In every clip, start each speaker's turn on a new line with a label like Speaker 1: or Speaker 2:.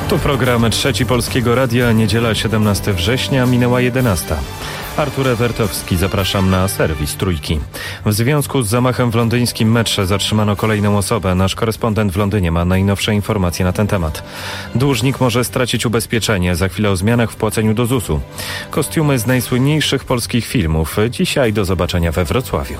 Speaker 1: Tu program Trzeci Polskiego Radia, niedziela 17 września, minęła 11. Artur Ewertowski, zapraszam na serwis Trójki. W związku z zamachem w londyńskim metrze zatrzymano kolejną osobę. Nasz korespondent w Londynie ma najnowsze informacje na ten temat. Dłużnik może stracić ubezpieczenie. Za chwilę o zmianach w płaceniu do ZUS-u. Kostiumy z najsłynniejszych polskich filmów. Dzisiaj do zobaczenia we Wrocławiu.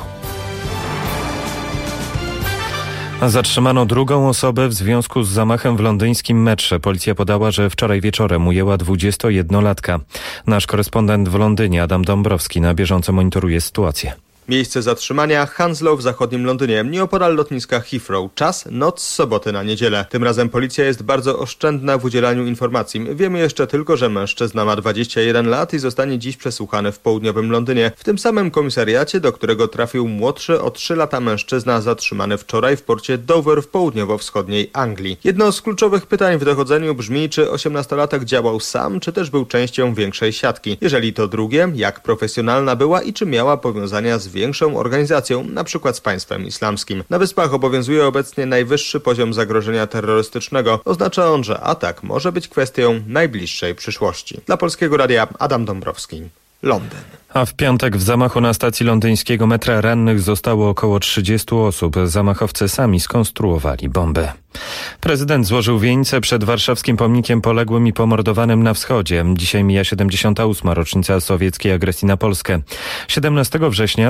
Speaker 1: Zatrzymano drugą osobę w związku z zamachem w londyńskim metrze. Policja podała, że wczoraj wieczorem ujęła 21-latka. Nasz korespondent w Londynie, Adam Dąbrowski, na bieżąco monitoruje sytuację.
Speaker 2: Miejsce zatrzymania Hounslow w zachodnim Londynie, nieopodal lotniska Heathrow. Czas noc z soboty na niedzielę. Tym razem policja jest bardzo oszczędna w udzielaniu informacji. Wiemy jeszcze tylko, że mężczyzna ma 21 lat i zostanie dziś przesłuchany w południowym Londynie. W tym samym komisariacie, do którego trafił młodszy o 3 lata mężczyzna zatrzymany wczoraj w porcie Dover w południowo-wschodniej Anglii. Jedno z kluczowych pytań w dochodzeniu brzmi, czy 18-latek działał sam, czy też był częścią większej siatki. Jeżeli to drugie, jak profesjonalna była i czy miała powiązania z większą organizacją, na przykład z państwem islamskim. Na Wyspach obowiązuje obecnie najwyższy poziom zagrożenia terrorystycznego. Oznacza on, że atak może być kwestią najbliższej przyszłości. Dla Polskiego Radia Adam Dąbrowski, Londyn.
Speaker 1: A w piątek w zamachu na stacji londyńskiego metra rannych zostało około 30 osób. Zamachowcy sami skonstruowali bombę. Prezydent złożył wieńce przed warszawskim pomnikiem poległym i pomordowanym na wschodzie. Dzisiaj mija 78. rocznica sowieckiej agresji na Polskę. 17 września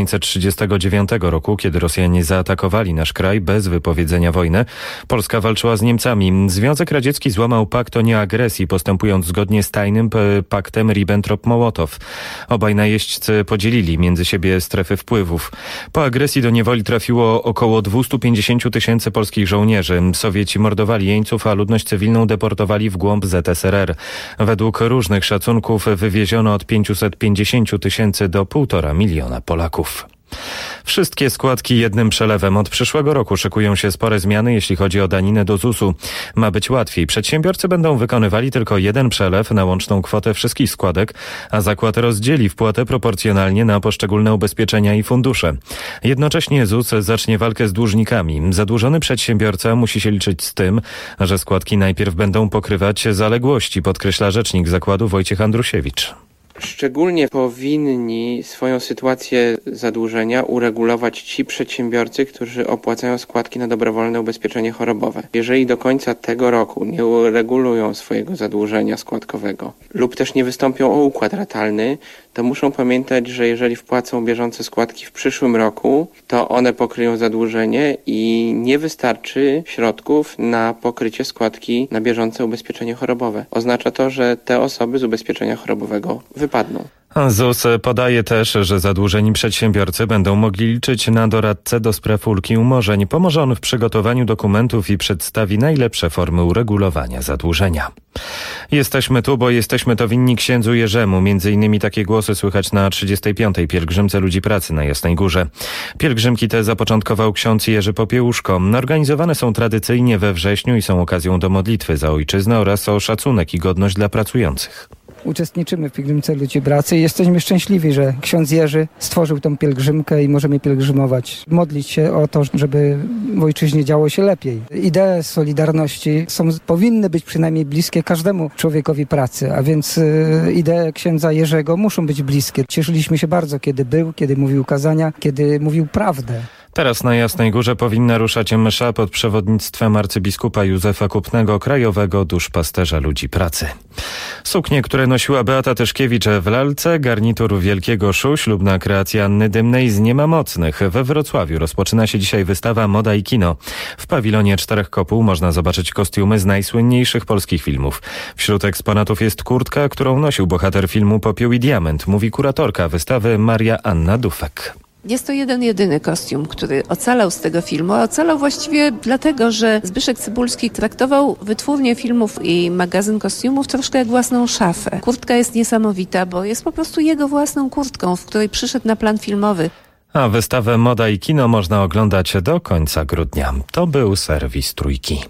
Speaker 1: 1939 roku, kiedy Rosjanie zaatakowali nasz kraj bez wypowiedzenia wojny, Polska walczyła z Niemcami. Związek Radziecki złamał pakt o nieagresji, postępując zgodnie z tajnym paktem Ribbentrop-Mołotow. Obaj najeźdźcy podzielili między siebie strefy wpływów. Po agresji do niewoli trafiło około 250 000 polskich żołnierzy. Sowieci mordowali jeńców, a ludność cywilną deportowali w głąb ZSRR. Według różnych szacunków wywieziono od 550 000 do 1,5 miliona Polaków. Wszystkie składki jednym przelewem. Od przyszłego roku szykują się spore zmiany, jeśli chodzi o daninę do ZUS-u. Ma być łatwiej. Przedsiębiorcy będą wykonywali tylko jeden przelew na łączną kwotę wszystkich składek, a zakład rozdzieli wpłatę proporcjonalnie na poszczególne ubezpieczenia i fundusze. Jednocześnie ZUS zacznie walkę z dłużnikami. Zadłużony przedsiębiorca musi się liczyć z tym, że składki najpierw będą pokrywać zaległości, podkreśla rzecznik zakładu Wojciech Andrusiewicz.
Speaker 3: Szczególnie powinni swoją sytuację zadłużenia uregulować ci przedsiębiorcy, którzy opłacają składki na dobrowolne ubezpieczenie chorobowe. Jeżeli do końca tego roku nie uregulują swojego zadłużenia składkowego lub też nie wystąpią o układ ratalny, to muszą pamiętać, że jeżeli wpłacą bieżące składki w przyszłym roku, to one pokryją zadłużenie i nie wystarczy środków na pokrycie składki na bieżące ubezpieczenie chorobowe. Oznacza to, że te osoby z ubezpieczenia chorobowego wypadną.
Speaker 1: ZUS podaje też, że zadłużeni przedsiębiorcy będą mogli liczyć na doradcę do spraw ulg i umorzeń. Pomoże on w przygotowaniu dokumentów i przedstawi najlepsze formy uregulowania zadłużenia. Jesteśmy tu, bo jesteśmy to winni księdzu Jerzemu. Między innymi takie głosy słychać na 35. pielgrzymce Ludzi Pracy na Jasnej Górze. Pielgrzymki te zapoczątkował ksiądz Jerzy Popiełuszko. Organizowane są tradycyjnie we wrześniu i są okazją do modlitwy za ojczyznę oraz o szacunek i godność dla pracujących.
Speaker 4: Uczestniczymy w pielgrzymce Ludzi Pracy i jesteśmy szczęśliwi, że ksiądz Jerzy stworzył tą pielgrzymkę i możemy pielgrzymować. Modlić się o to, żeby w ojczyźnie działo się lepiej. Idee solidarności powinny być przynajmniej bliskie każdemu człowiekowi pracy, a więc idee księdza Jerzego muszą być bliskie. Cieszyliśmy się bardzo, kiedy mówił kazania, kiedy mówił prawdę.
Speaker 1: Teraz na Jasnej Górze powinna ruszać msza pod przewodnictwem arcybiskupa Józefa Kupnego, krajowego duszpasterza Ludzi Pracy. Suknie, które nosiła Beata Tyszkiewicz w lalce, garnitur Wielkiego Szu, ślubna kreacja Anny Dymnej z Niemamocnych. We Wrocławiu rozpoczyna się dzisiaj wystawa Moda i Kino. W pawilonie 4 kopuł można zobaczyć kostiumy z najsłynniejszych polskich filmów. Wśród eksponatów jest kurtka, którą nosił bohater filmu Popiół i Diament, mówi kuratorka wystawy Maria Anna Dufek.
Speaker 5: Jest to jedyny kostium, który ocalał z tego filmu. Ocalał właściwie dlatego, że Zbyszek Cybulski traktował wytwórnię filmów i magazyn kostiumów troszkę jak własną szafę. Kurtka jest niesamowita, bo jest po prostu jego własną kurtką, w której przyszedł na plan filmowy.
Speaker 1: A wystawę Moda i Kino można oglądać do końca grudnia. To był serwis Trójki.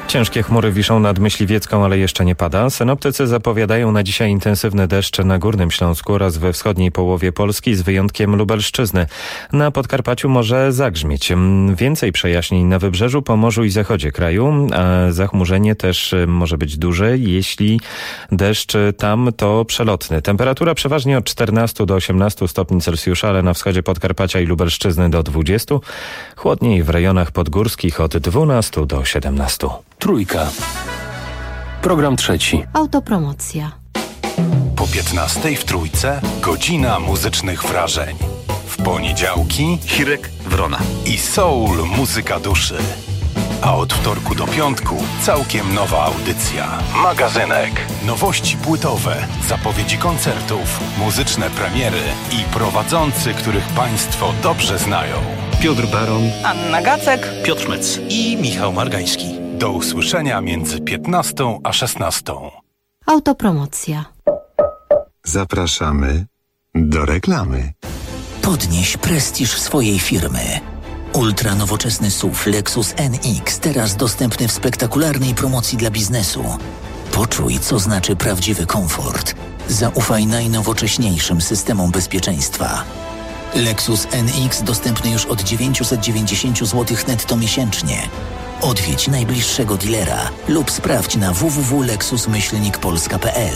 Speaker 1: Ciężkie chmury wiszą nad Myśliwiecką, ale jeszcze nie pada. Synoptycy zapowiadają na dzisiaj intensywny deszcz na Górnym Śląsku oraz we wschodniej połowie Polski z wyjątkiem Lubelszczyzny. Na Podkarpaciu może zagrzmieć. Więcej przejaśnień na Wybrzeżu, Pomorzu i zachodzie kraju, a zachmurzenie też może być duże. Jeśli deszcz tam, to przelotny. Temperatura przeważnie od 14 do 18 stopni Celsjusza, ale na wschodzie Podkarpacia i Lubelszczyzny do 20. Chłodniej w rejonach podgórskich od 12 do 17.
Speaker 6: Trójka. Program trzeci.
Speaker 7: Autopromocja.
Speaker 8: Po 15 w Trójce godzina muzycznych wrażeń. W poniedziałki
Speaker 9: Hirek Wrona
Speaker 8: i soul muzyka duszy. A od wtorku do piątku całkiem nowa audycja. Magazynek. Nowości płytowe, zapowiedzi koncertów, muzyczne premiery i prowadzący, których Państwo dobrze znają.
Speaker 9: Piotr Baron,
Speaker 10: Anna Gacek,
Speaker 9: Piotr Mec i Michał Margański.
Speaker 8: Do usłyszenia między 15 a 16.
Speaker 7: Autopromocja.
Speaker 11: Zapraszamy do reklamy.
Speaker 12: Podnieś prestiż swojej firmy. Ultra nowoczesny SUV Lexus NX, teraz dostępny w spektakularnej promocji dla biznesu. Poczuj, co znaczy prawdziwy komfort. Zaufaj najnowocześniejszym systemom bezpieczeństwa. Lexus NX dostępny już od 990 zł netto miesięcznie. Odwiedź najbliższego dealera lub sprawdź na www.lexus-polska.pl.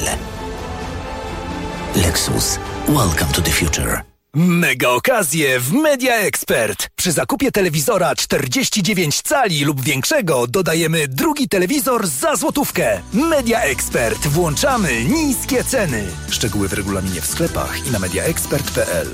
Speaker 12: Lexus. Welcome to the future.
Speaker 13: Mega okazje w Media Expert. Przy zakupie telewizora 49 cali lub większego dodajemy drugi telewizor za złotówkę. Media Expert. Włączamy niskie ceny. Szczegóły w regulaminie w sklepach i na mediaexpert.pl.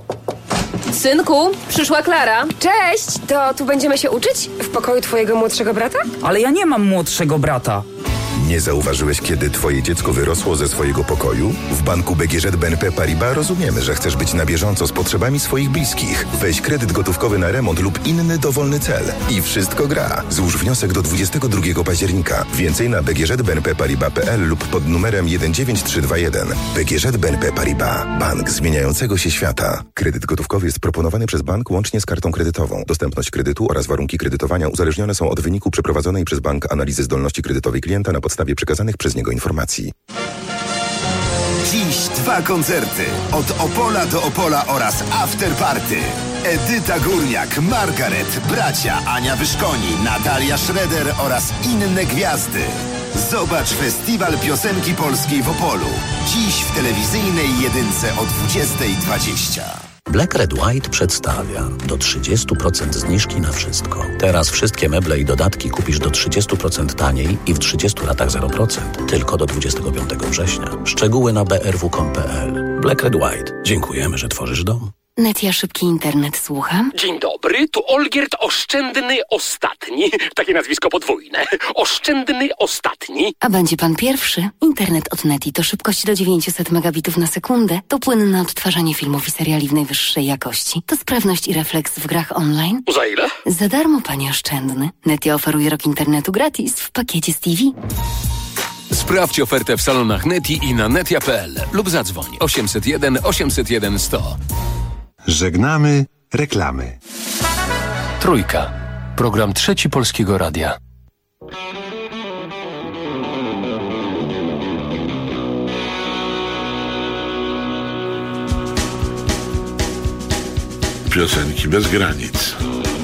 Speaker 14: Synku, przyszła Klara. Cześć! To tu będziemy się uczyć? W pokoju twojego młodszego brata?
Speaker 10: Ale ja nie mam młodszego brata.
Speaker 11: Nie zauważyłeś, kiedy twoje dziecko wyrosło ze swojego pokoju? W banku BGŻ BNP Paribas rozumiemy, że chcesz być na bieżąco z potrzebami swoich bliskich. Weź kredyt gotówkowy na remont lub inny dowolny cel. I wszystko gra. Złóż wniosek do 22 października. Więcej na bgżbnpparibas.pl lub pod numerem 19321. BGŻ BNP Paribas. Bank zmieniającego się świata. Kredyt gotówkowy jest proponowany przez bank łącznie z kartą kredytową. Dostępność kredytu oraz warunki kredytowania uzależnione są od wyniku przeprowadzonej przez bank analizy zdolności kredytowej klienta na podstawie przekazanych przez niego informacji.
Speaker 15: Dziś 2 koncerty. Od Opola do Opola oraz After Party. Edyta Górniak, Margaret, bracia Ania Wyszkoni, Natalia Schroeder oraz inne gwiazdy. Zobacz Festiwal Piosenki Polskiej w Opolu. Dziś w telewizyjnej jedynce o 20:20.
Speaker 16: Black Red White przedstawia do 30% zniżki na wszystko. Teraz wszystkie meble i dodatki kupisz do 30% taniej i w 30 latach 0%. Tylko do 25 września. Szczegóły na brw.com.pl. Black Red White. Dziękujemy, że tworzysz dom.
Speaker 17: Netia Szybki Internet, słucham.
Speaker 18: Dzień dobry, tu Olgierd Oszczędny Ostatni. Takie nazwisko podwójne. Oszczędny Ostatni.
Speaker 17: A będzie pan pierwszy? Internet od Neti to szybkość do 900 megabitów na sekundę, to płynne odtwarzanie filmów i seriali w najwyższej jakości, to sprawność i refleks w grach online.
Speaker 18: Za ile?
Speaker 17: Za darmo, panie Oszczędny. Netia oferuje rok internetu gratis w pakiecie z TV.
Speaker 6: Sprawdź ofertę w salonach Neti i na netia.pl lub zadzwoń 801 801 100.
Speaker 11: Żegnamy reklamy.
Speaker 6: Trójka. Program trzeci Polskiego Radia.
Speaker 19: Piosenki bez granic.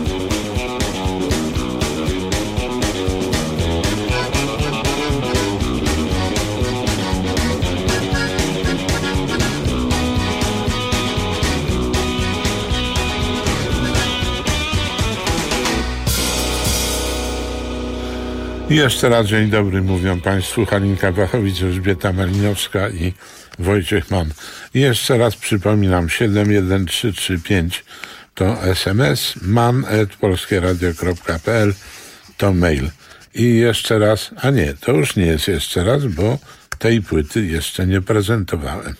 Speaker 19: Jeszcze raz dzień dobry mówią Państwu Halinka Wachowicz, Elżbieta Malinowska i Wojciech Mann. I jeszcze raz przypominam, 71335 to SMS, man@polskieradio.pl to mail. I jeszcze raz, a nie, to już nie jest jeszcze raz, bo tej płyty jeszcze nie prezentowałem.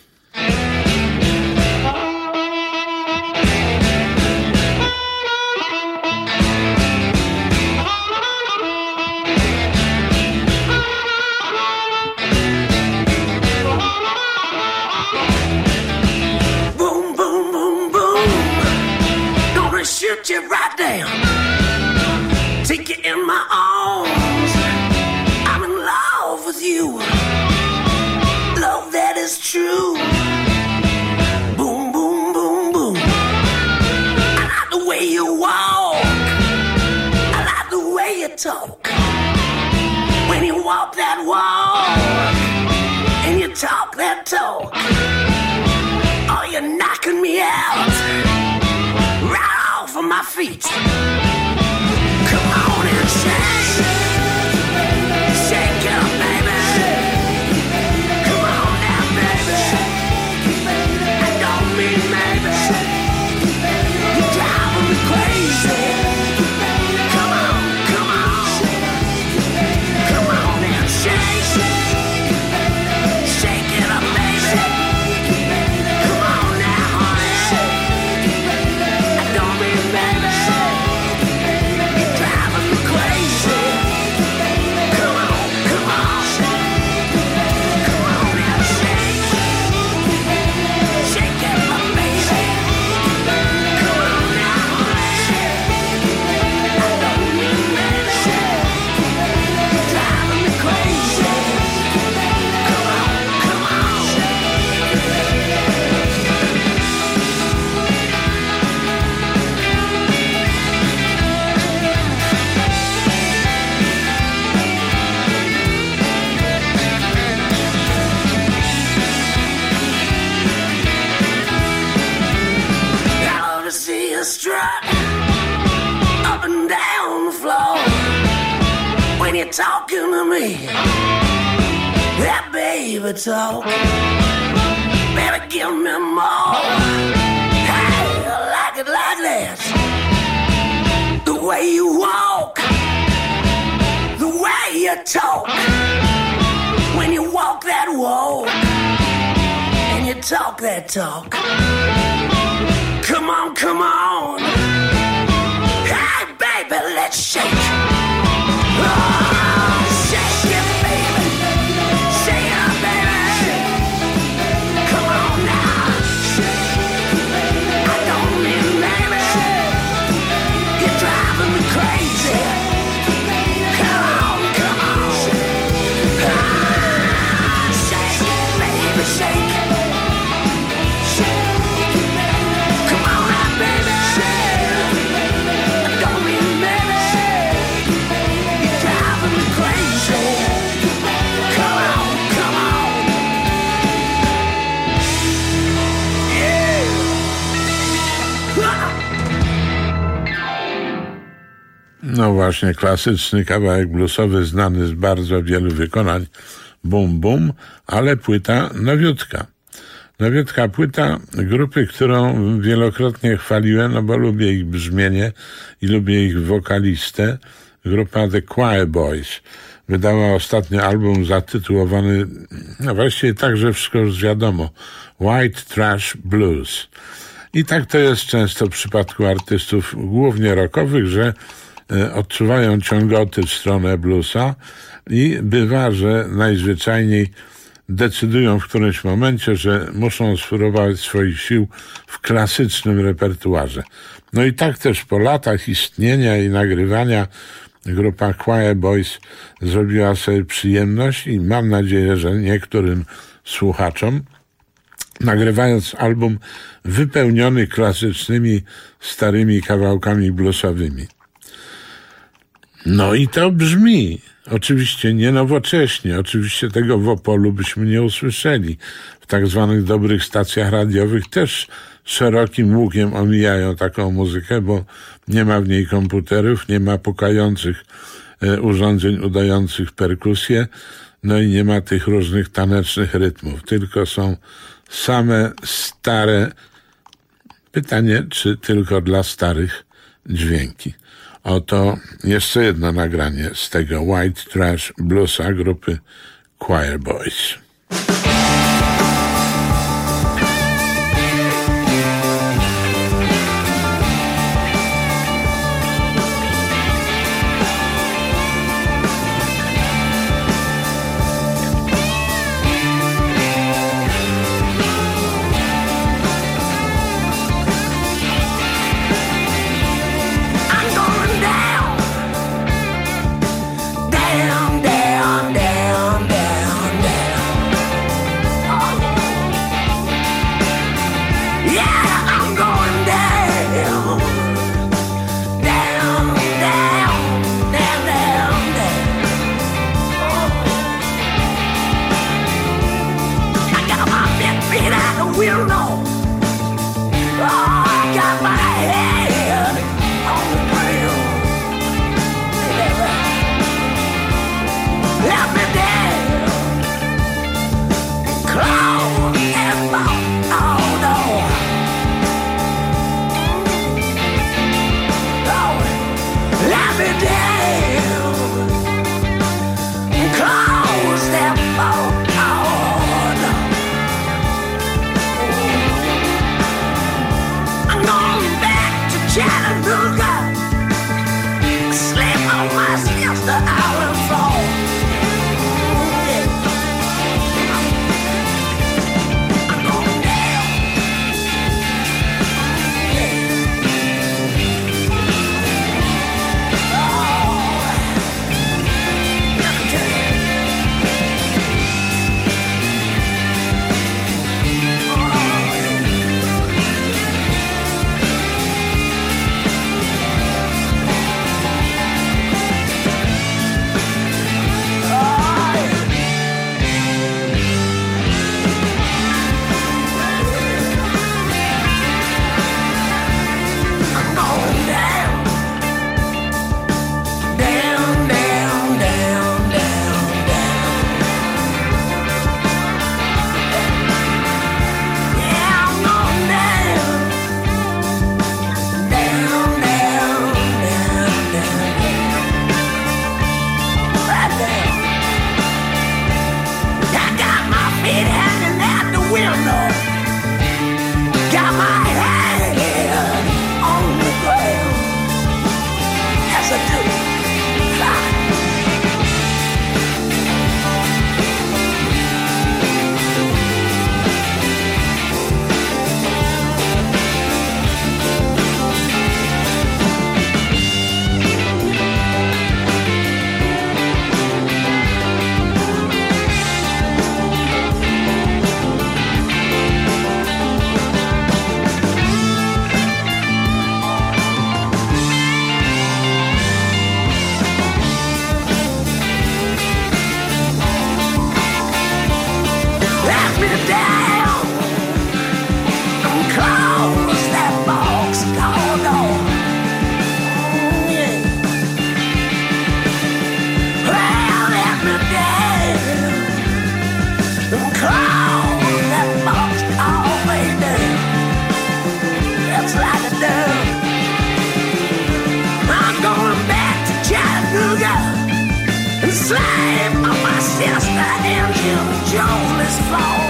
Speaker 20: Shoot you right down, take you in my arms, you. Love that is true. Boom, boom, boom, boom. I like the way you walk. I like the way you talk. When you walk that walk and you talk that talk, oh, you're knocking me out right off of my feet. Come on and shake, shake it up, baby. Come on now, baby. I don't mean maybe. You're driving me crazy. Come on, come on. Come on and shake, shake it up, baby. Come on now, honey. I don't mean maybe. You're driving me crazy. Come on, come on. Come on and shake, shake it up, baby. Come on now, honey. I don't mean maybe. You're driving me crazy. Come on, come on. I love to see you strut up and down the floor when you're talking to me. That baby talk, baby, give me more. Hey, I like it like that. The way you walk, the way you talk. When you walk that walk and you talk that talk. Come on, come on. Hey, baby, let's shake. Oh, shake it, baby. Shake it up, baby. Come on now. I don't mean maybe. You're driving me crazy. Come on, come on. Ah, shake it, baby, shake. Come on now, baby. I don't mean maybe. You're driving me crazy. Come on, come on. Yeah.
Speaker 19: No właśnie, klasyczny kawałek bluesowy, znany z bardzo wielu wykonań, Bum Bum, ale płyta nowiutka. Nowiutka płyta grupy, którą wielokrotnie chwaliłem, no bo lubię ich brzmienie i lubię ich wokalistę. Grupa The Choir Boys wydała ostatnio album zatytułowany, no właściwie tak, że wszystko już wiadomo, White Trash Blues. I tak to jest często w przypadku artystów głównie rockowych, że odczuwają ciągoty w stronę bluesa i bywa, że najzwyczajniej decydują w którymś momencie, że muszą spróbować swoich sił w klasycznym repertuarze. No i tak też po latach istnienia i nagrywania grupa Choir Boys zrobiła sobie przyjemność i mam nadzieję, że niektórym słuchaczom, nagrywając album wypełniony klasycznymi, starymi kawałkami bluesowymi. No i to brzmi. Oczywiście nie nowocześnie, oczywiście tego w Opolu byśmy nie usłyszeli. W tak zwanych dobrych stacjach radiowych też szerokim łukiem omijają taką muzykę, bo nie ma w niej komputerów, nie ma pukających urządzeń udających perkusję, no i nie ma tych różnych tanecznych rytmów, tylko są same stare, pytanie, czy tylko dla starych dźwięki. Oto jeszcze jedno nagranie z tego White Trash Bluesa grupy Choir Boys.
Speaker 20: Down, down, down, down. da-da-da. I'm going back to Chattanooga and slave on my sister and Jim Jones floor.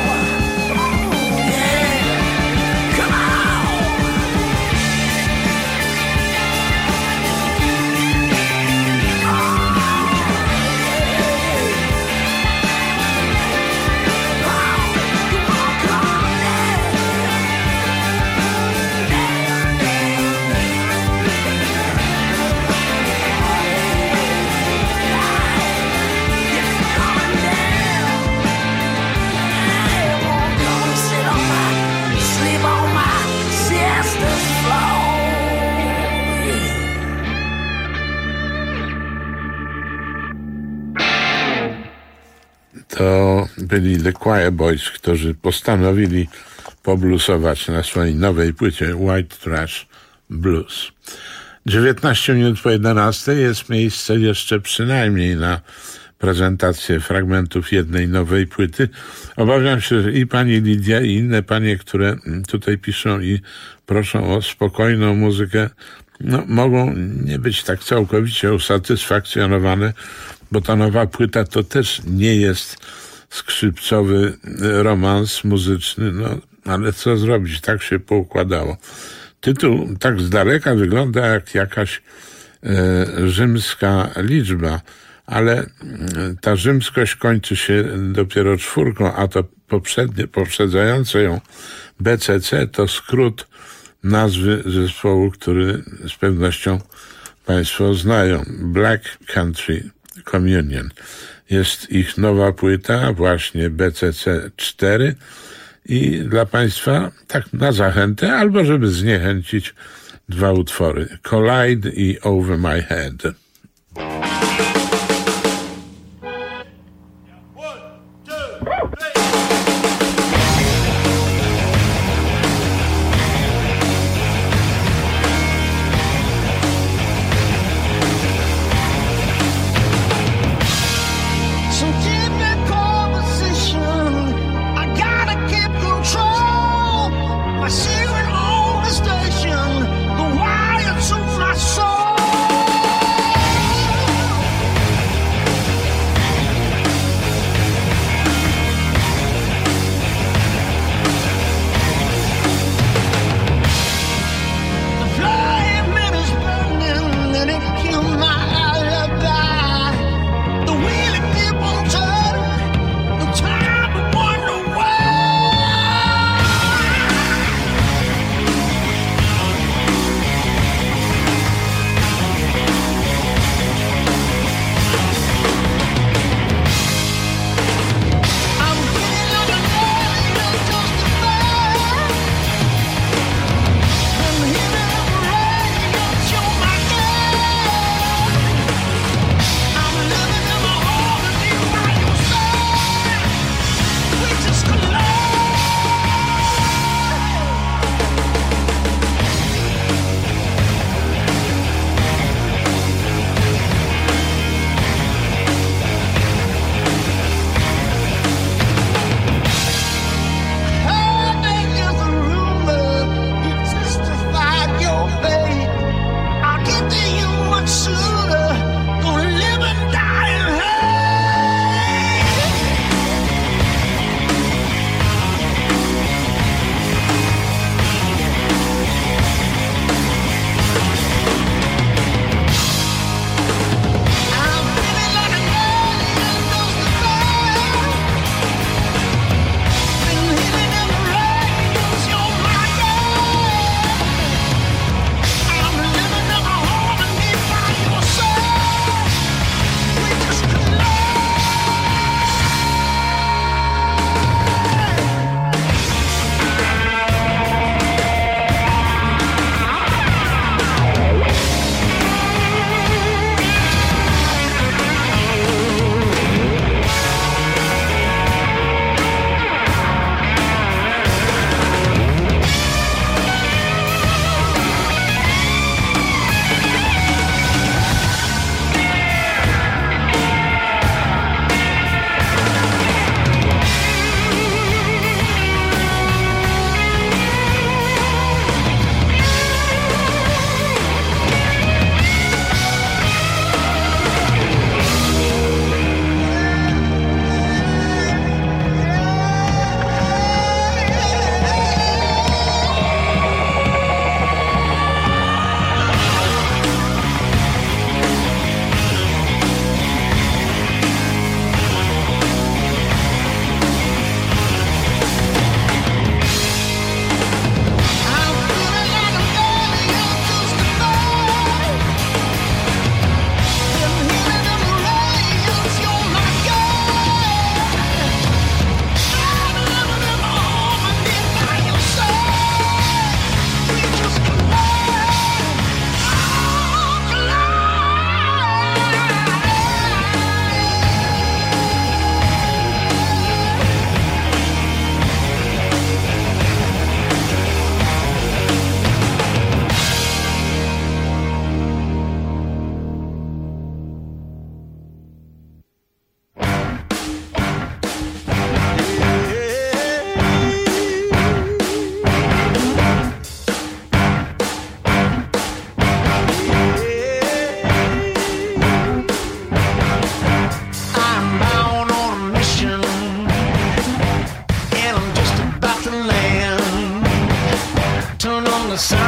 Speaker 19: To byli The Choir Boys, którzy postanowili pobluesować na swojej nowej płycie White Trash Blues. 19 minut po 11 jest miejsce jeszcze przynajmniej na prezentację fragmentów jednej nowej płyty. Obawiam się, że i pani Lidia, i inne panie, które tutaj piszą i proszą o spokojną muzykę, mogą nie być tak całkowicie usatysfakcjonowane, bo ta nowa płyta to też nie jest skrzypcowy romans muzyczny, ale co zrobić, tak się poukładało. Tytuł tak z daleka wygląda jak jakaś rzymska liczba, ale ta rzymskość kończy się dopiero 4, a to poprzedzające ją BCC to skrót nazwy zespołu, który z pewnością państwo znają. Black Country Communion. Jest ich nowa płyta, właśnie BCC 4 i dla państwa tak na zachętę, albo żeby zniechęcić, 2 utwory. Collide i Over My Head.
Speaker 20: The wire to my soul.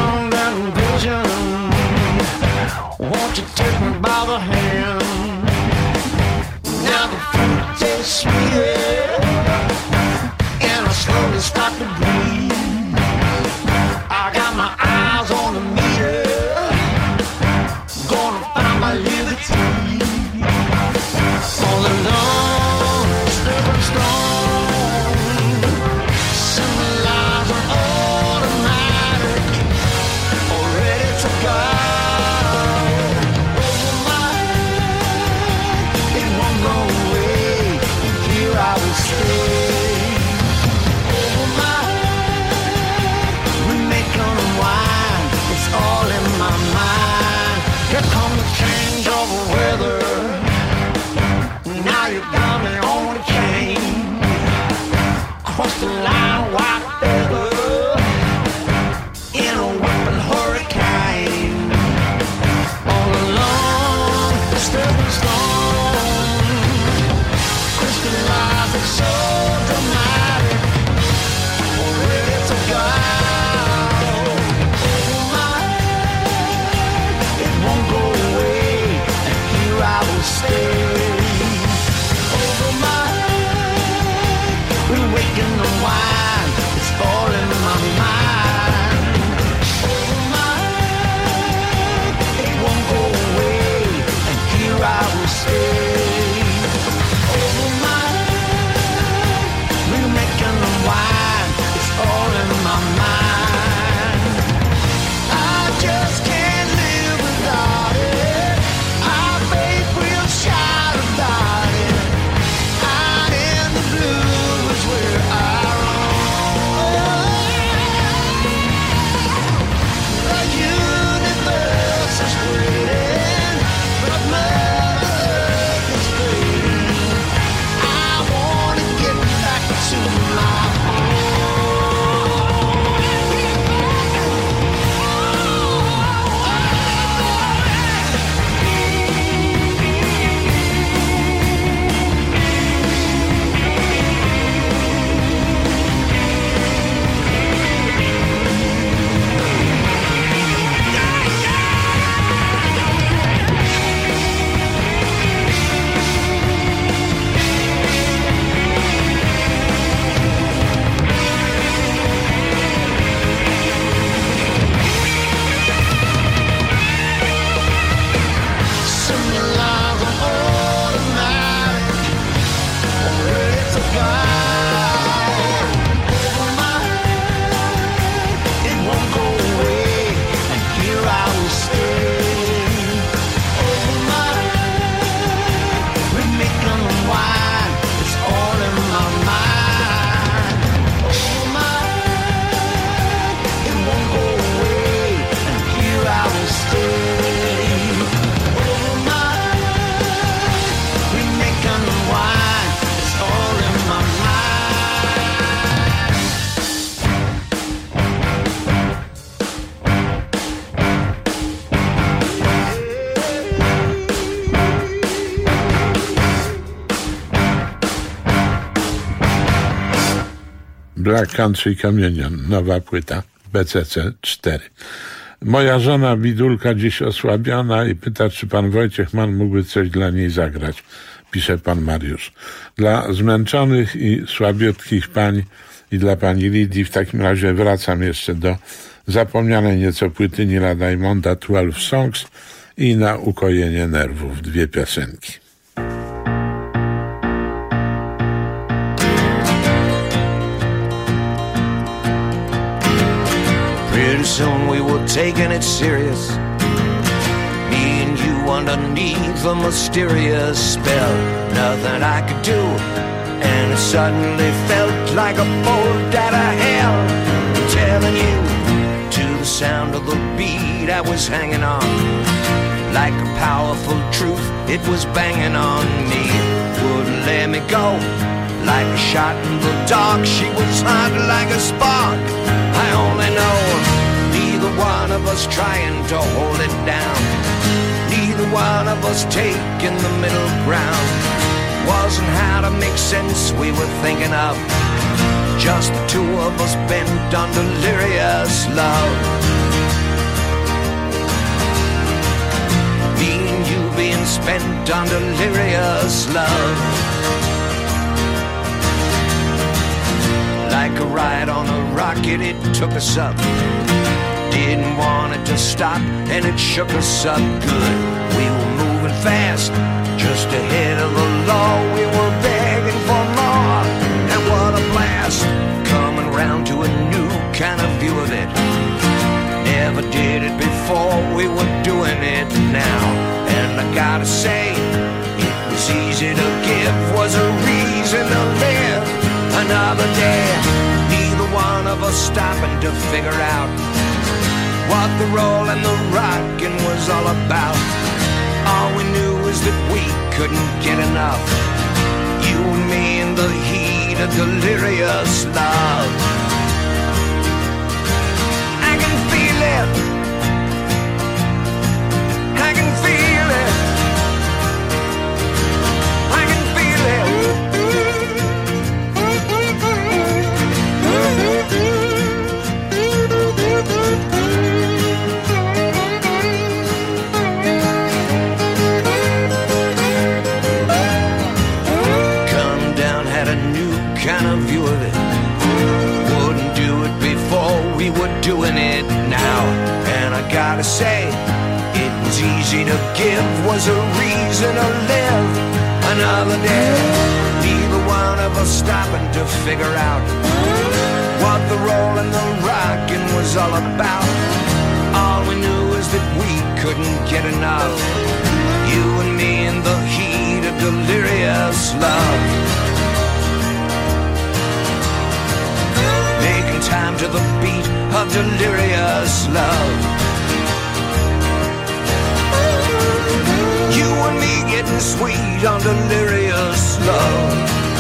Speaker 20: on that vision. Won't you take me by the hand? Now the fruit tastes sweet, and I slowly start to breathe. I got my eyes on the meter, gonna find my liberty. All alone, stepping stone, symbolize an automatic, all ready to go. Over my head, it won't go away, and here I will stay. Over my head, we make unwind, it's all in my mind. Here come the change of weather. Now you got me on the chain. Cross the line, white feather, in a whipping hurricane. All alone, stepping stone, crystallized, it's so dramatic, ready to go. Over my head, it won't go away, and here I will stay. Waking the wine, it's all in my mind. Over my head, it won't go away, and here I will stay. Over my head, we're making the wine, it's all in my mind. I just can't live without it. Our faith will shout about it. Out in the blue is where I roam. The universe is waiting, but Mother Earth is fading. I wanna get back to my
Speaker 19: Black Country Communion, nowa płyta, BCC 4. Moja żona Bidulka dziś osłabiona i pyta, czy pan Wojciech Mann mógłby coś dla niej zagrać, pisze pan Mariusz. Dla zmęczonych i słabiutkich pań i dla pani Lidii w takim razie wracam jeszcze do zapomnianej nieco płyty Nila Diamonda 12 Songs i na ukojenie nerwów 2 piosenki.
Speaker 20: Pretty soon we were taking it serious, me and you underneath a mysterious spell. Nothing I could do, and it suddenly felt like a bolt out of hell. I'm telling you, to the sound of the beat I was hanging on, like a powerful truth it was banging on me. Wouldn't let me go, like a shot in the dark. She was hot like a spark. I only know neither one of us trying to hold it down, neither one of us taking the middle ground. Wasn't how to make sense we were thinking of, just the two of us bent on delirious love. bent on delirious love. Like a ride on a rocket, it took us up. Didn't want it to stop, and it shook us up good. We were moving fast, just ahead of the law. We were begging for more, and what a blast, coming round to a new kind of view of it. Never did it before, we were doing it now. And I gotta say, it was easy to give, was a reason to live another day. Neither one of us stopping to figure out what the roll and the rockin' was all about. All we knew was that we couldn't get enough, you and me in the heat of delirious love. I can feel it, I can feel it, I can feel it. Kind of view of it. Wouldn't do it before, we were doing it now. And I gotta say, it was easy to give, was a reason to live another day. Neither one of us stopping to figure out what the roll and the rockin' was all about. All we knew is that we couldn't get enough, you and me in the heat of delirious love. Time to the beat of delirious love. You and me getting sweet on delirious love.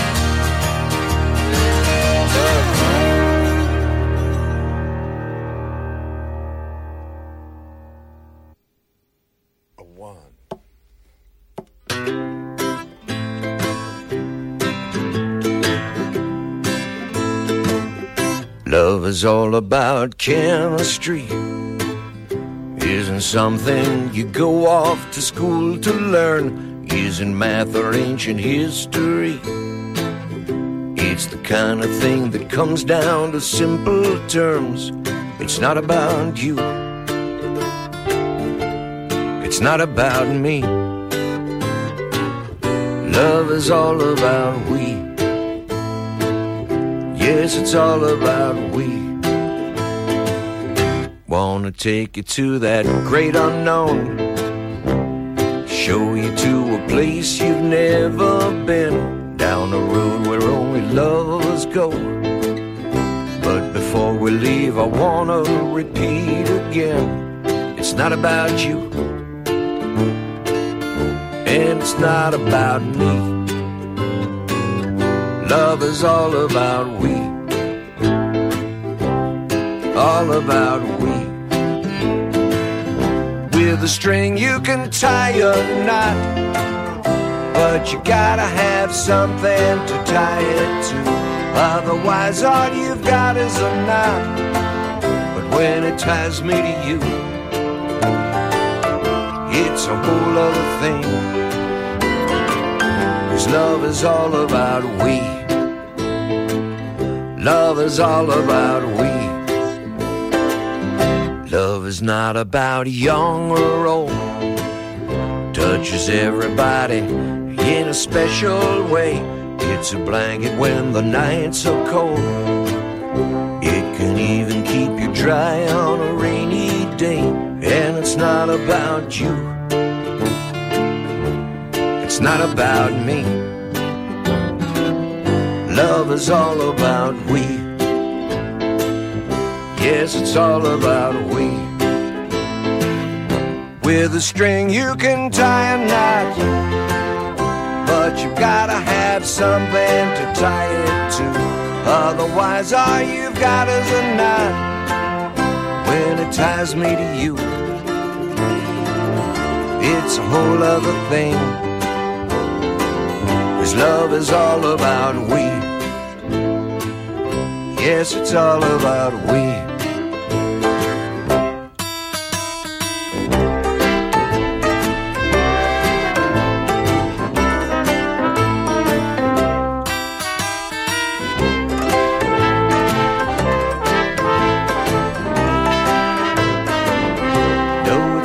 Speaker 20: Love is all about chemistry. Isn't something you go off to school to learn. Isn't math or ancient history. It's the kind of thing that comes down to simple terms. It's not about you, it's not about me. Love is all about we. Yes, it's all about we. Wanna take you to that great unknown, show you to a place you've never been, down a road where only lovers go. But before we leave, I wanna repeat again, it's not about you, and it's not about me. Love is all about we, all about we. With a string you can tie a knot, but you gotta have something to tie it to. Otherwise all you've got is a knot. But when it ties me to you, it's a whole other thing. 'Cause love is all about we. Love is all about we. Love is not about young or old, touches everybody in a special way. It's a blanket when the nights are cold. It can even keep you dry on a rainy day. And it's not about you, it's not about me. Love is all about we. Yes, it's all about we. With a string you can tie a knot, but you gotta have something to tie it to. Otherwise all you've got is a knot. When it ties me to you, it's a whole other thing. 'Cause love is all about we. Yes, it's all about we.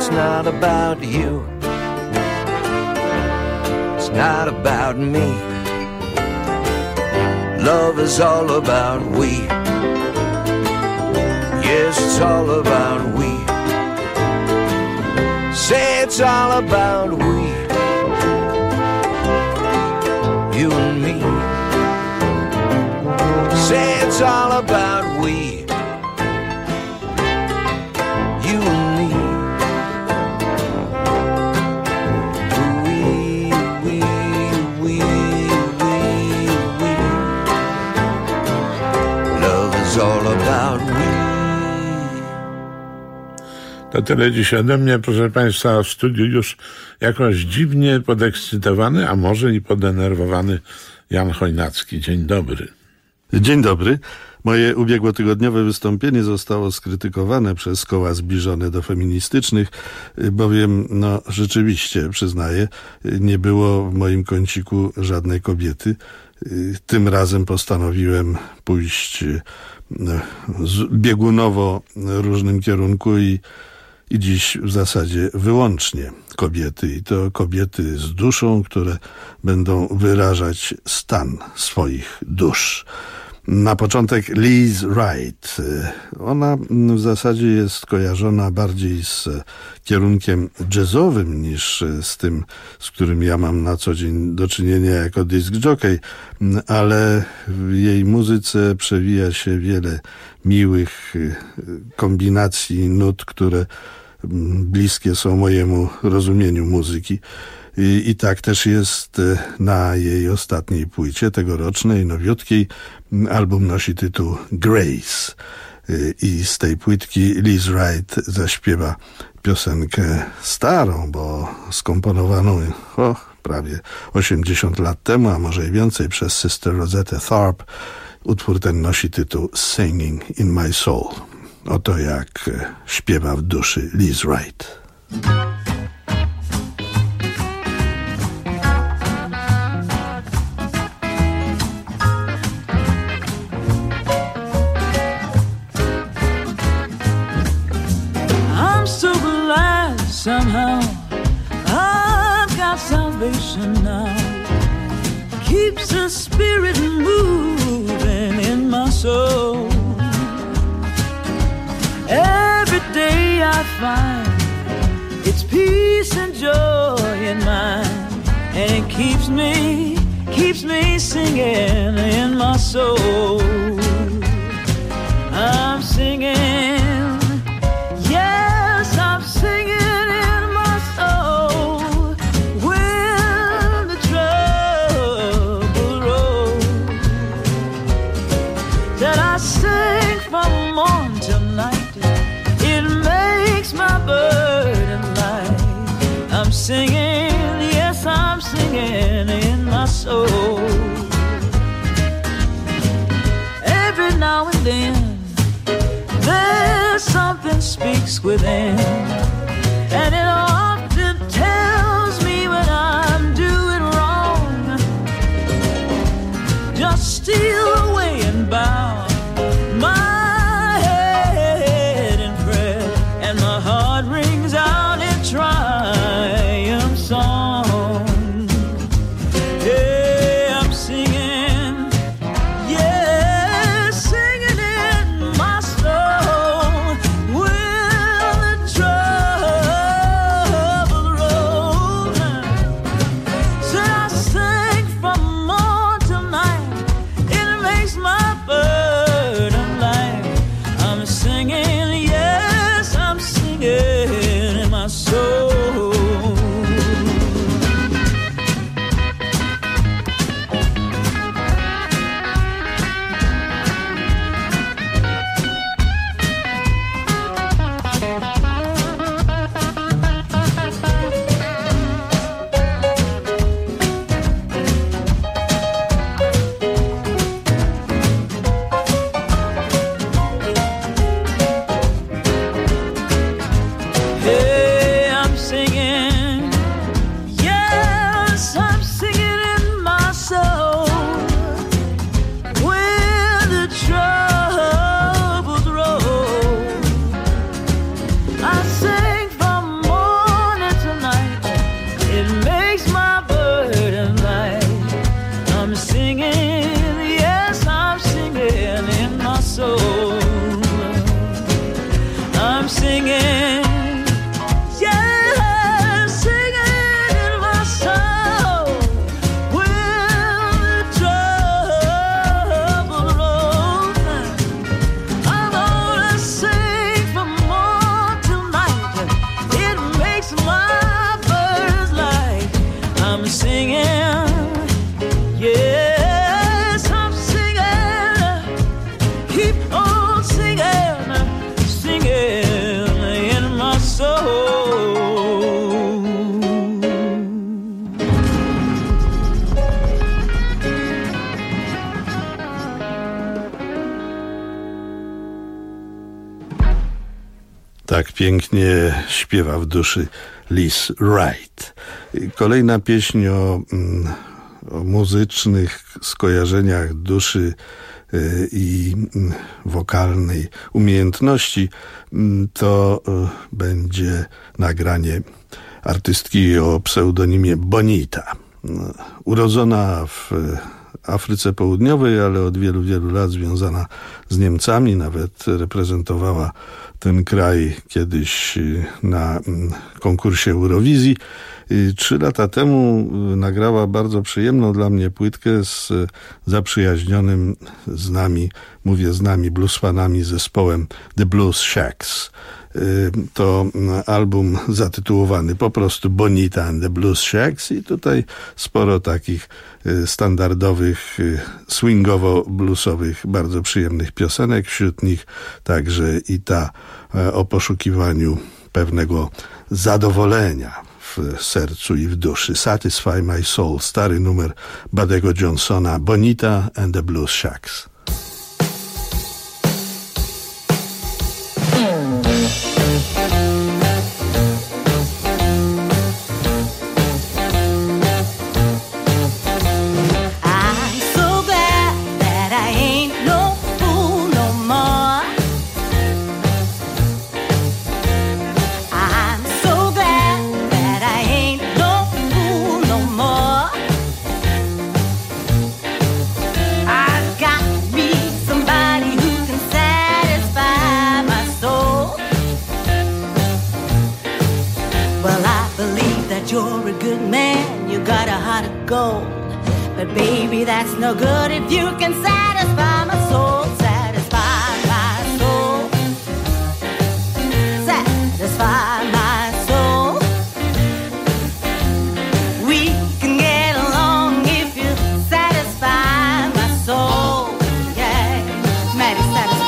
Speaker 21: it's not about you. It's not about me. Love is all about we. Yes, it's all about we. Say it's all about we. You and me. Say it's all about we. You and me. We. Love is all about we.
Speaker 19: To tyle dziś ode mnie, proszę Państwa, w studiu już jakoś dziwnie podekscytowany, a może i podenerwowany Jan Chojnacki. Dzień dobry.
Speaker 22: Dzień dobry. Moje ubiegłotygodniowe wystąpienie zostało skrytykowane przez koła zbliżone do feministycznych, bowiem, rzeczywiście, przyznaję, nie było w moim kąciku żadnej kobiety. Tym razem postanowiłem pójść biegunowo w różnym kierunku i dziś w zasadzie wyłącznie kobiety, i to kobiety z duszą, które będą wyrażać stan swoich dusz. Na początek Liz Wright. Ona w zasadzie jest kojarzona bardziej z kierunkiem jazzowym niż z tym, z którym ja mam na co dzień do czynienia jako disc jockey, ale w jej muzyce przewija się wiele miłych kombinacji nut, które bliskie są mojemu rozumieniu muzyki. I tak też jest na jej ostatniej płycie, tegorocznej, nowiutkiej. Album nosi tytuł Grace. I z tej płytki Liz Wright zaśpiewa piosenkę starą, bo skomponowaną prawie 80 lat temu, a może i więcej, przez Sister Rosetta Tharpe. Utwór ten nosi tytuł Singing in My Soul. Oto jak śpiewa w duszy Liz Wright.
Speaker 23: Somehow I've got salvation now. Keeps the spirit moving in my soul. Every day I find it's peace and joy in mine, and it keeps me singing in my soul. I'm singing, yes, I'm singing. Singing, yes, I'm singing in my soul. Every now and then there's something speaks within, and it often tells me when I'm doing wrong. Just steal away and bow my head in prayer, and my heart rings out in triumph song. Hey, I'm singing, yeah, singing in my soul. When the trouble rolls, so I sing from morn till night. It makes my burden light. I'm singing, yes, I'm singing in my soul. Hey, I'm soul.
Speaker 22: Tak pięknie śpiewa w duszy Liz Wright. Kolejna pieśń o muzycznych skojarzeniach duszy i wokalnej umiejętności to będzie nagranie artystki o pseudonimie Bonita. Urodzona w Afryce Południowej, ale od wielu, wielu lat związana z Niemcami, nawet reprezentowała ten kraj kiedyś na konkursie Eurowizji. 3 lata temu nagrała bardzo przyjemną dla mnie płytkę z zaprzyjaźnionym z nami, mówię z nami, bluesfanami, zespołem The Blues Shacks. To album zatytułowany po prostu Bonita and the Blues Shacks i tutaj sporo takich standardowych, swingowo-bluesowych, bardzo przyjemnych piosenek. Wśród nich także i ta o poszukiwaniu pewnego zadowolenia w sercu i w duszy. Satisfy My Soul, stary numer Buddego Johnsona, Bonita and the Blues Shacks.
Speaker 23: You're a good man, you got a heart of gold. But baby, that's no good if you can satisfy my soul. Satisfy my soul. Satisfy my soul. We can get along if you satisfy my soul. Yeah, Maddie, satisfy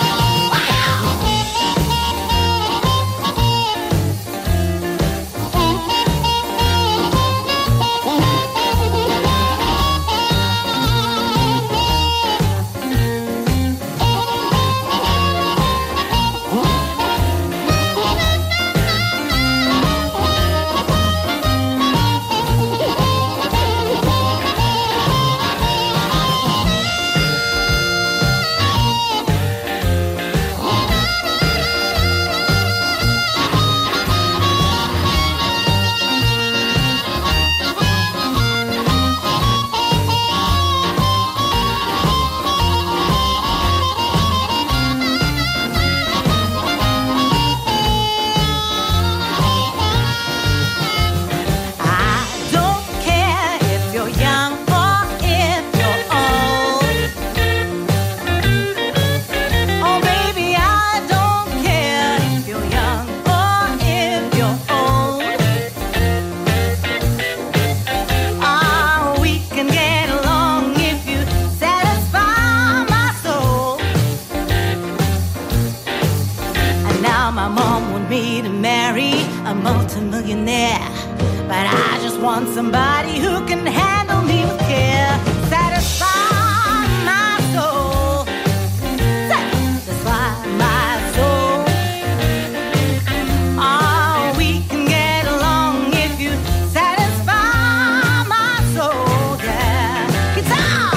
Speaker 23: multimillionaire, but I just want somebody who can handle me with care. Satisfy my soul. Satisfy my soul. Oh, we can get along if you satisfy my soul. Yeah, guitar.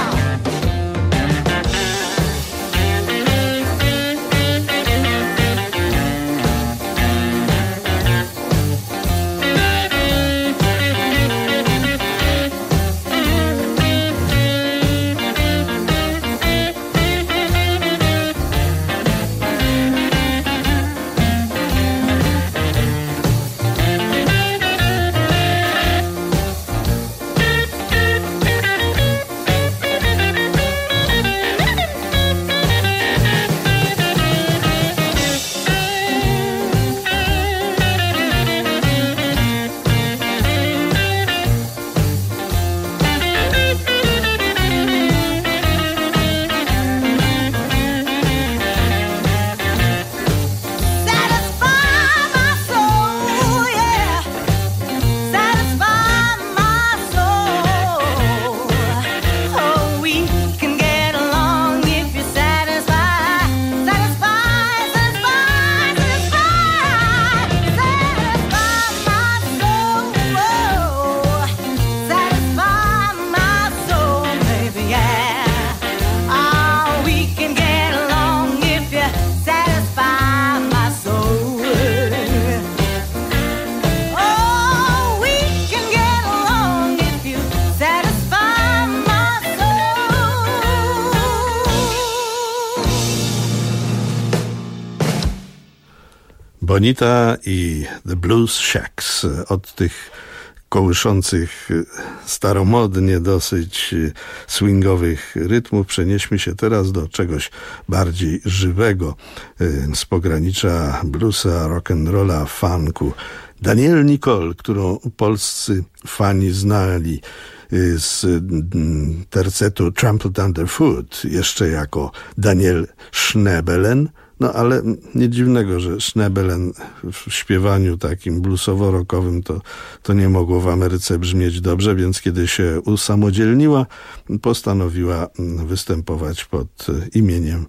Speaker 22: Bonita i The Blues Shacks. Od tych kołyszących staromodnie dosyć swingowych rytmów przenieśmy się teraz do czegoś bardziej żywego z pogranicza bluesa, rock'n'rolla, funku. Danielle Nicole, którą polscy fani znali z tercetu Trampled Underfoot, jeszcze jako Danielle Schnebelen. No ale nie dziwnego, że Schnebelen w śpiewaniu takim bluesowo-rockowym to nie mogło w Ameryce brzmieć dobrze, więc kiedy się usamodzielniła, postanowiła występować pod imieniem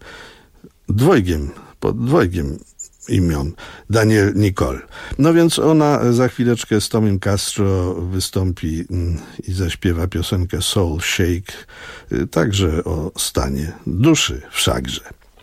Speaker 22: pod dwojgiem imion Danielle Nicole. No więc ona za chwileczkę z Tomem Castro wystąpi i zaśpiewa piosenkę Soul Shake, także o stanie duszy wszakże.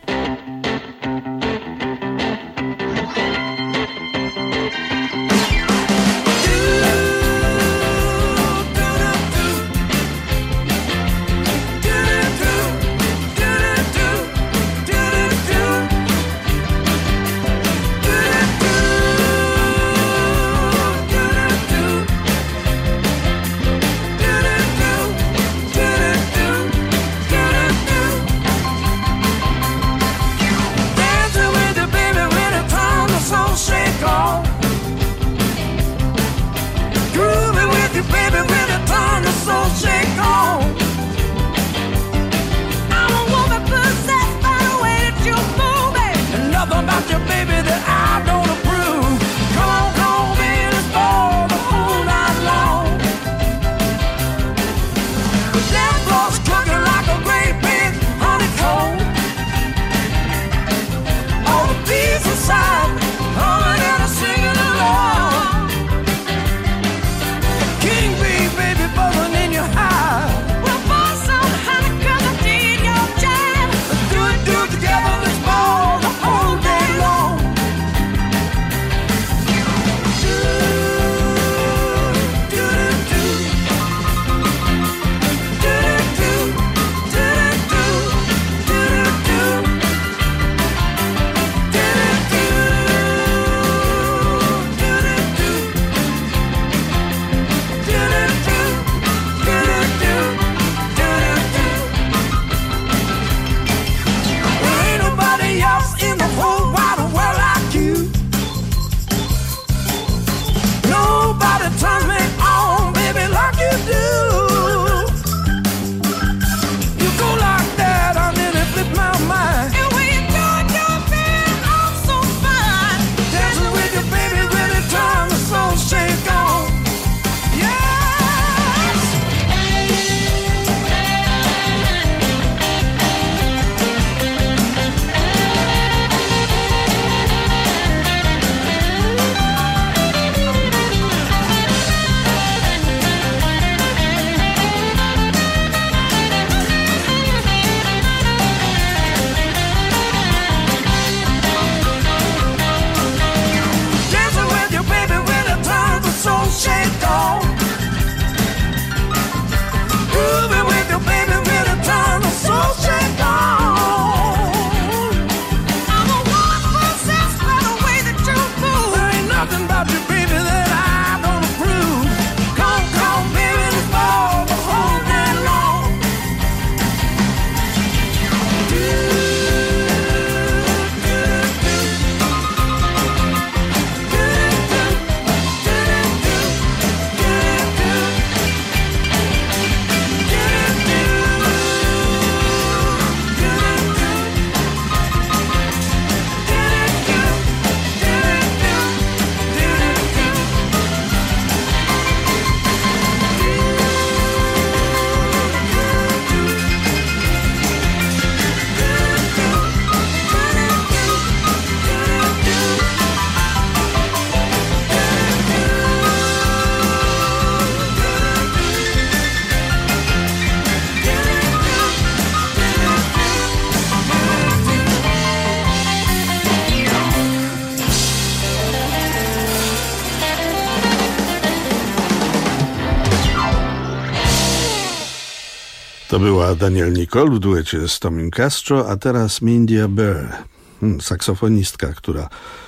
Speaker 22: To była Danielle Nicole w duecie z Tomem Castro, a teraz Mindia Bear, saksofonistka, która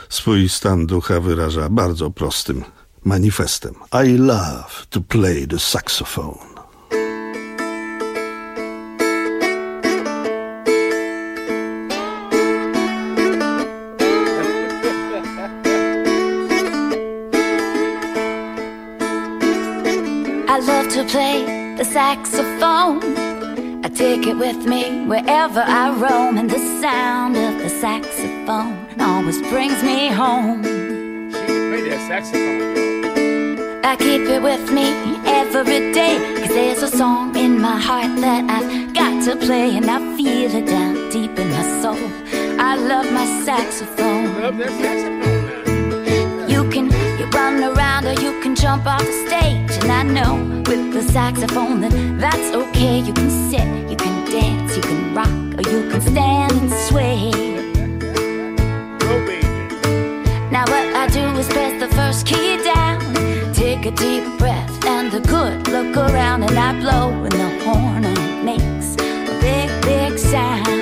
Speaker 22: swój stan ducha wyraża bardzo prostym manifestem. I love to play the saxophone.
Speaker 2: I love to play the saxophone. I take it with me wherever I roam, and the sound of the saxophone always brings me home.
Speaker 18: Play that saxophone.
Speaker 2: I keep it with me every day, 'cause there's a song in my heart that I've got to play, and I feel it down deep in my soul. I love my saxophone.
Speaker 18: Love that saxophone.
Speaker 2: You run around or you can jump off the stage, and I know with the saxophone that's okay. You can sit, you can dance, you can rock, or you can stand and sway. Now what I do is press the first key down, take a deep breath and a good look around, and I blow in the horn and it makes a big, big sound.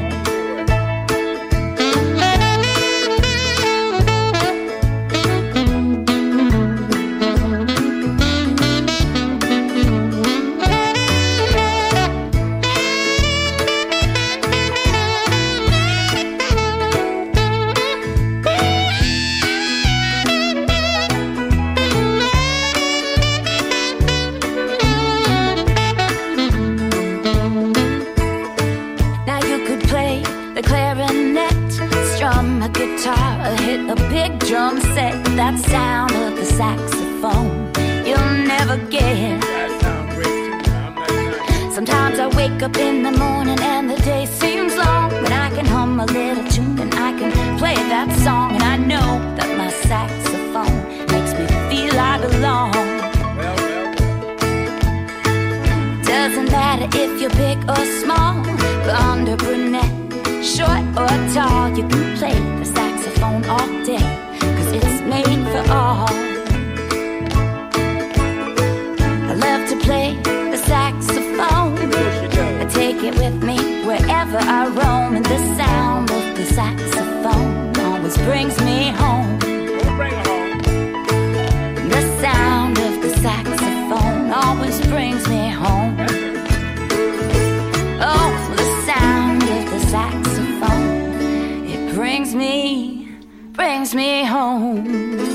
Speaker 2: A big drum set, that sound of the saxophone you'll never get. Sometimes I wake up in the morning and the day seems long, but I can hum a little tune and I can play that song, and I know that my saxophone makes me feel I belong. Doesn't matter if you're big or small, blonde or brunette, short or tall, you can play the saxophone all day, 'cause it's made for all. I love to play the saxophone. I take it with me wherever I roam, and the sound of the saxophone always brings me home. The sound of the saxophone always brings me home. Oh, the sound of the saxophone, it brings me home.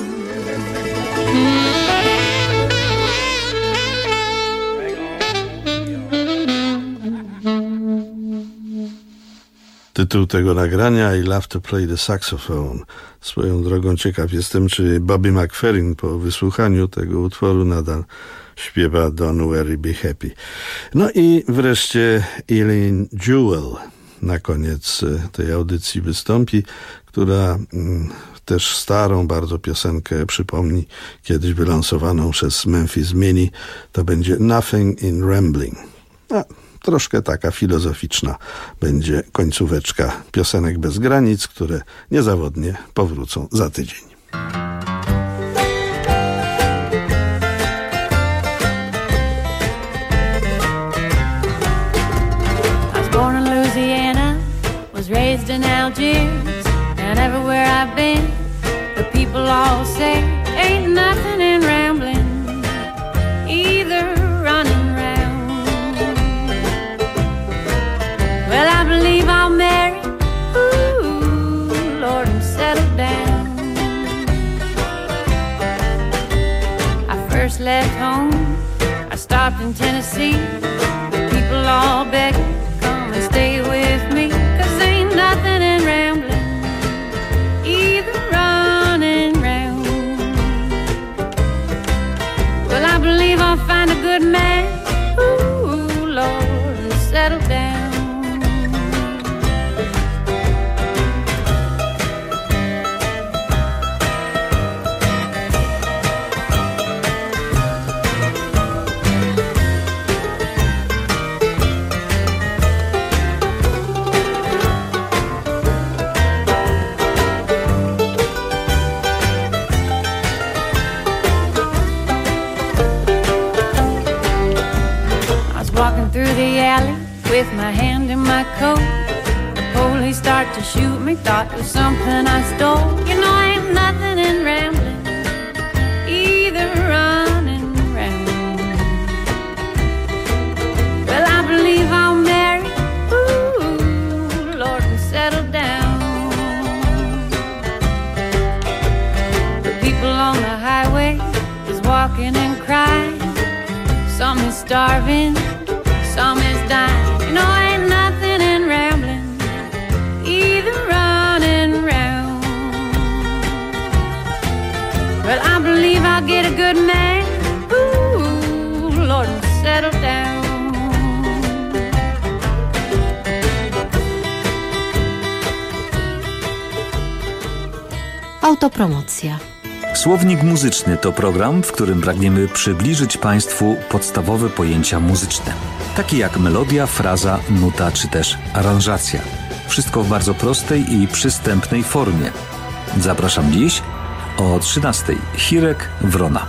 Speaker 22: Tytuł tego nagrania I love to play the saxophone. Swoją drogą ciekaw jestem, czy Bobby McFerrin po wysłuchaniu tego utworu nadal śpiewa Don't Worry Be Happy. No i wreszcie Eileen Jewell na koniec tej audycji wystąpi, która też starą bardzo piosenkę przypomni, kiedyś wylansowaną przez Memphis Mini. To będzie Nothing in Rambling. Troszkę taka filozoficzna będzie końcóweczka piosenek bez granic, które niezawodnie powrócą za tydzień.
Speaker 3: Raised in Algiers, and everywhere I've been, the people all say, ain't nothing in rambling, either running round. Well, I believe I'll marry, ooh, Lord, and settle down. I first left home, I stopped in Tennessee, the people all begged, come and stay with me. Nothing in rambling, either running round. Well, I believe I'll find a good man, ooh, Lord, and settle down. Through the alley with my hand in my coat, the Police start to shoot me, thought it was something I stole. You know, ain't nothing in rambling, either running round. Well, I believe I'll marry, ooh, Lord, and settle down. The people on the highway is walking and crying. Some is starving, some is dying. You know, ain't nothing in rambling, either running round. Well, I believe I'll get a good man, ooh, Lord, and settle down.
Speaker 7: Autopromocja.
Speaker 9: Słownik muzyczny to program, w którym pragniemy przybliżyć Państwu podstawowe pojęcia muzyczne, takie jak melodia, fraza, nuta czy też aranżacja. Wszystko w bardzo prostej i przystępnej formie. Zapraszam dziś o 13:00. Hirek, Wrona.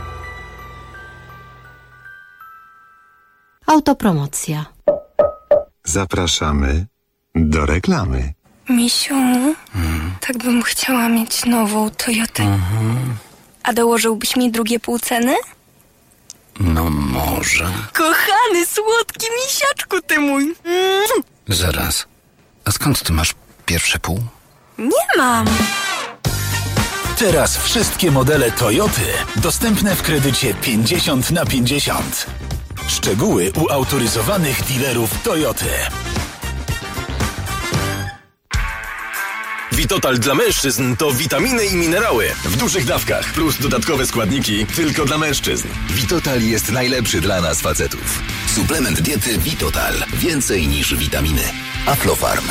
Speaker 7: Autopromocja.
Speaker 11: Zapraszamy do reklamy.
Speaker 1: Misiu, tak bym chciała mieć nową Toyotę. A dołożyłbyś mi drugie pół ceny?
Speaker 4: No może.
Speaker 1: Kochany, słodki misiaczku ty mój.
Speaker 4: Zaraz. A skąd ty masz pierwsze pół?
Speaker 1: Nie mam.
Speaker 13: Teraz wszystkie modele Toyoty dostępne w kredycie 50/50. Szczegóły u autoryzowanych dealerów Toyoty.
Speaker 5: Vitotal dla mężczyzn to witaminy i minerały w dużych dawkach plus dodatkowe składniki tylko dla mężczyzn. Vitotal jest najlepszy dla nas facetów. Suplement diety Vitotal. Więcej niż witaminy. Aflofarm.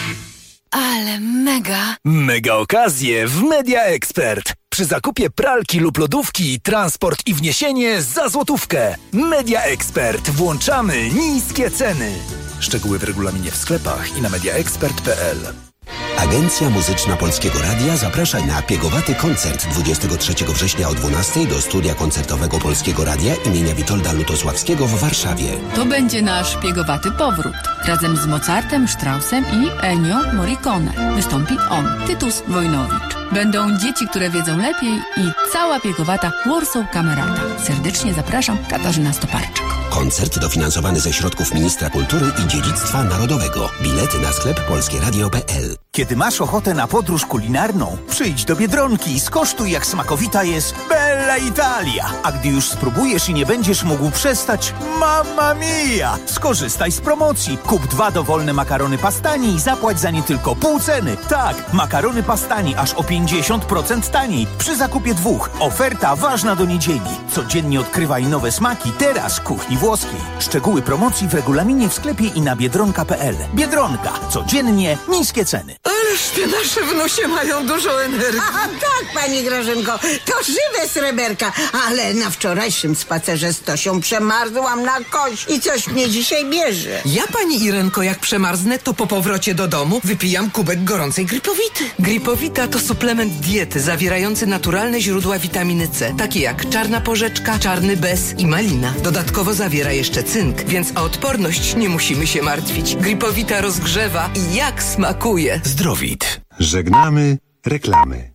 Speaker 1: Ale mega.
Speaker 13: Mega okazje w Media Expert. Przy zakupie pralki lub lodówki transport i wniesienie za złotówkę. Media Expert. Włączamy niskie ceny. Szczegóły w regulaminie w sklepach i na mediaexpert.pl.
Speaker 24: Agencja Muzyczna Polskiego Radia zaprasza na piegowaty koncert 23 września o 12:00 do studia koncertowego Polskiego Radia imienia Witolda Lutosławskiego w Warszawie.
Speaker 25: To będzie nasz piegowaty powrót. Razem z Mozartem, Straussem i Ennio Morricone. Wystąpi on, Tytus Wojnowicz. Będą dzieci, które wiedzą lepiej i cała piegowata Warsaw Kamerata. Serdecznie zapraszam, Katarzyna Stoparczyk.
Speaker 24: Koncert dofinansowany ze środków Ministra Kultury i Dziedzictwa Narodowego. Bilety na sklep polskieradio.pl.
Speaker 13: Kiedy masz ochotę na podróż kulinarną, przyjdź do Biedronki i skosztuj, jak smakowita jest Bella Italia. A gdy już spróbujesz i nie będziesz mógł przestać, mamma mia! Skorzystaj z promocji. Kup 2 dowolne makarony Pastani i zapłać za nie tylko pół ceny. Tak, makarony Pastani aż o 50% taniej. Przy zakupie 2. Oferta ważna do niedzieli. Codziennie odkrywaj nowe smaki teraz kuchni włoskiej. Szczegóły promocji w regulaminie w sklepie i na biedronka.pl. Biedronka. Codziennie niskie ceny.
Speaker 26: Ależ te nasze wnusie mają dużo energii.
Speaker 27: A tak, pani Grażynko, to żywe sreberka. Ale na wczorajszym spacerze z Tosią przemarzłam na kość i coś mnie dzisiaj bierze.
Speaker 26: Ja, pani Irenko, jak przemarzę, to po powrocie do domu wypijam kubek gorącej Gripowity. Gripowita to suplement diety zawierający naturalne źródła witaminy C, takie jak czarna porzeczka, czarny bez i malina. Dodatkowo zawiera jeszcze cynk, więc o odporność nie musimy się martwić. Gripowita rozgrzewa i jak smakuje.
Speaker 24: Zdrowit. Żegnamy reklamy.